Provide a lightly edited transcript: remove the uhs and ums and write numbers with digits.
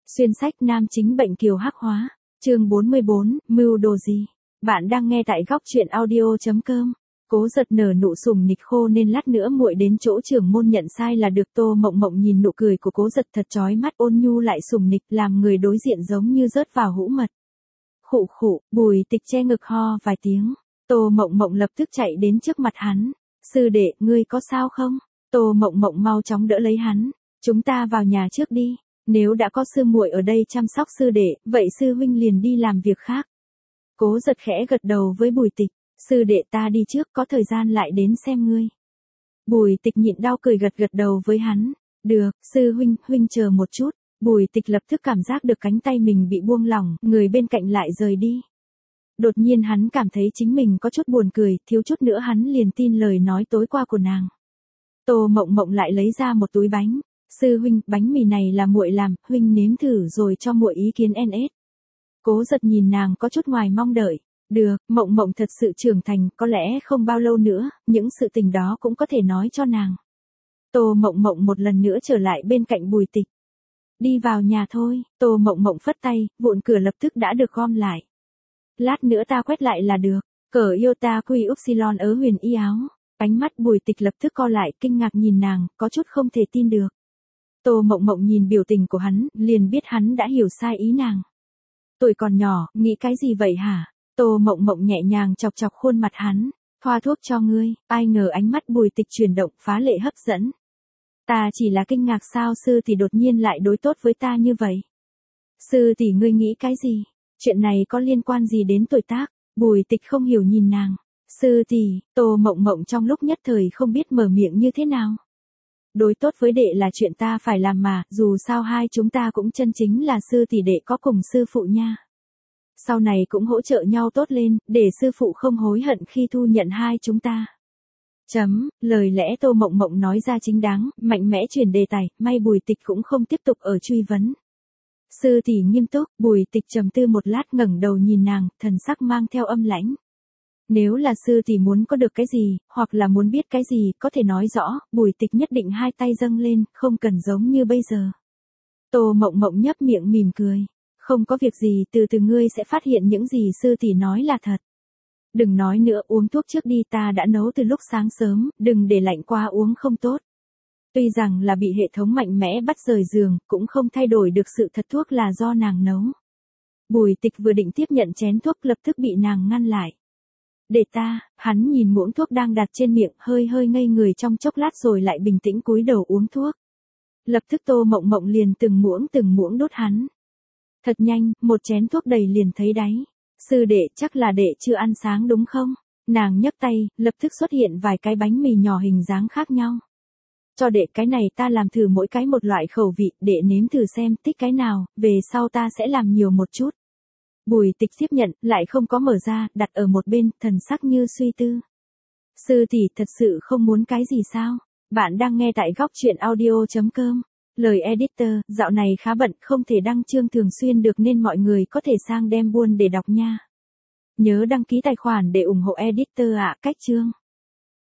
Xuyên sách nam chính bệnh kiều hắc hóa. Chương 44, mưu đồ gì? Bạn đang nghe tại góc truyện audio.com. Cố Giật nở nụ sùng nịch khô nên lát nữa muội đến chỗ trưởng môn nhận sai là được. Tô Mộng Mộng nhìn nụ cười của Cố Giật thật chói mắt, ôn nhu lại sùng nịch, làm người đối diện giống như rớt vào hũ mật. Khụ khụ, Bùi Tịch che ngực ho vài tiếng. Tô Mộng Mộng lập tức chạy đến trước mặt hắn. Sư đệ, ngươi có sao không? Tô Mộng Mộng mau chóng đỡ lấy hắn. Chúng ta vào nhà trước đi. Nếu đã có sư muội ở đây chăm sóc sư đệ, vậy sư huynh liền đi làm việc khác. Cố Giật khẽ gật đầu với Bùi Tịch. Sư đệ ta đi trước, có thời gian lại đến xem ngươi. Bùi Tịch nhịn đau cười gật gật đầu với hắn. Được, sư huynh chờ một chút. Bùi Tịch lập tức cảm giác được cánh tay mình bị buông lỏng, người bên cạnh lại rời đi. Đột nhiên hắn cảm thấy chính mình có chút buồn cười, thiếu chút nữa hắn liền tin lời nói tối qua của nàng. Tô Mộng Mộng lại lấy ra một túi bánh. Sư huynh, bánh mì này là muội làm, huynh nếm thử rồi cho muội ý kiến NS. Cố Giật nhìn nàng có chút ngoài mong đợi. Được, Mộng Mộng thật sự trưởng thành, có lẽ không bao lâu nữa, những sự tình đó cũng có thể nói cho nàng. Tô Mộng Mộng một lần nữa trở lại bên cạnh Bùi Tịch. Đi vào nhà thôi. Tô Mộng Mộng phất tay, vụn cửa lập tức đã được gom lại. Lát nữa ta quét lại là được. Cờ Iota Quy Upsilon ở huyền y áo. Ánh mắt Bùi Tịch lập tức co lại, kinh ngạc nhìn nàng, có chút không thể tin được. Tô Mộng Mộng nhìn biểu tình của hắn, liền biết hắn đã hiểu sai ý nàng. Tuổi còn nhỏ, nghĩ cái gì vậy hả? Tô Mộng Mộng nhẹ nhàng chọc chọc khuôn mặt hắn. Thoa thuốc cho ngươi. Ai ngờ ánh mắt Bùi Tịch chuyển động, phá lệ hấp dẫn. Ta chỉ là kinh ngạc sao sư tỷ đột nhiên lại đối tốt với ta như vậy. Sư tỷ ngươi nghĩ cái gì? Chuyện này có liên quan gì đến tuổi tác? Bùi Tịch không hiểu nhìn nàng. Sư tỷ, Tô Mộng Mộng trong lúc nhất thời không biết mở miệng như thế nào. Đối tốt với đệ là chuyện ta phải làm mà, dù sao hai chúng ta cũng chân chính là sư tỷ đệ có cùng sư phụ nha. Sau này cũng hỗ trợ nhau tốt lên, để sư phụ không hối hận khi thu nhận hai chúng ta. Lời lẽ Tô Mộng Mộng nói ra chính đáng, mạnh mẽ chuyển đề tài, may Bùi Tịch cũng không tiếp tục ở truy vấn. Sư tỷ nghiêm túc, Bùi Tịch trầm tư một lát ngẩng đầu nhìn nàng, thần sắc mang theo âm lãnh. Nếu là sư tỷ muốn có được cái gì, hoặc là muốn biết cái gì, có thể nói rõ, Bùi Tịch nhất định hai tay dâng lên, không cần giống như bây giờ. Tô Mộng Mộng nhấp miệng mỉm cười. Không có việc gì, từ từ ngươi sẽ phát hiện những gì sư tỷ nói là thật. Đừng nói nữa, uống thuốc trước đi, ta đã nấu từ lúc sáng sớm, đừng để lạnh qua uống không tốt. Tuy rằng là bị hệ thống mạnh mẽ bắt rời giường, cũng không thay đổi được sự thật thuốc là do nàng nấu. Bùi Tịch vừa định tiếp nhận chén thuốc lập tức bị nàng ngăn lại. Để ta, hắn nhìn muỗng thuốc đang đặt trên miệng, hơi ngây người trong chốc lát rồi lại bình tĩnh cúi đầu uống thuốc. Lập tức Tô Mộng Mộng liền từng muỗng đốt hắn. Thật nhanh, một chén thuốc đầy liền thấy đáy. Sư đệ, chắc là đệ chưa ăn sáng đúng không? Nàng nhấc tay, lập tức xuất hiện vài cái bánh mì nhỏ hình dáng khác nhau. Cho đệ cái này, ta làm thử mỗi cái một loại khẩu vị, đệ nếm thử xem thích cái nào, về sau ta sẽ làm nhiều một chút. Bùi Tịch tiếp nhận, lại không có mở ra, đặt ở một bên, thần sắc như suy tư. Sư tỷ thật sự không muốn cái gì sao? Bạn đang nghe tại góc truyện audio.com. Lời editor, dạo này khá bận, không thể đăng chương thường xuyên được nên mọi người có thể sang đem buôn để đọc nha. Nhớ đăng ký tài khoản để ủng hộ editor ạ. Cách chương.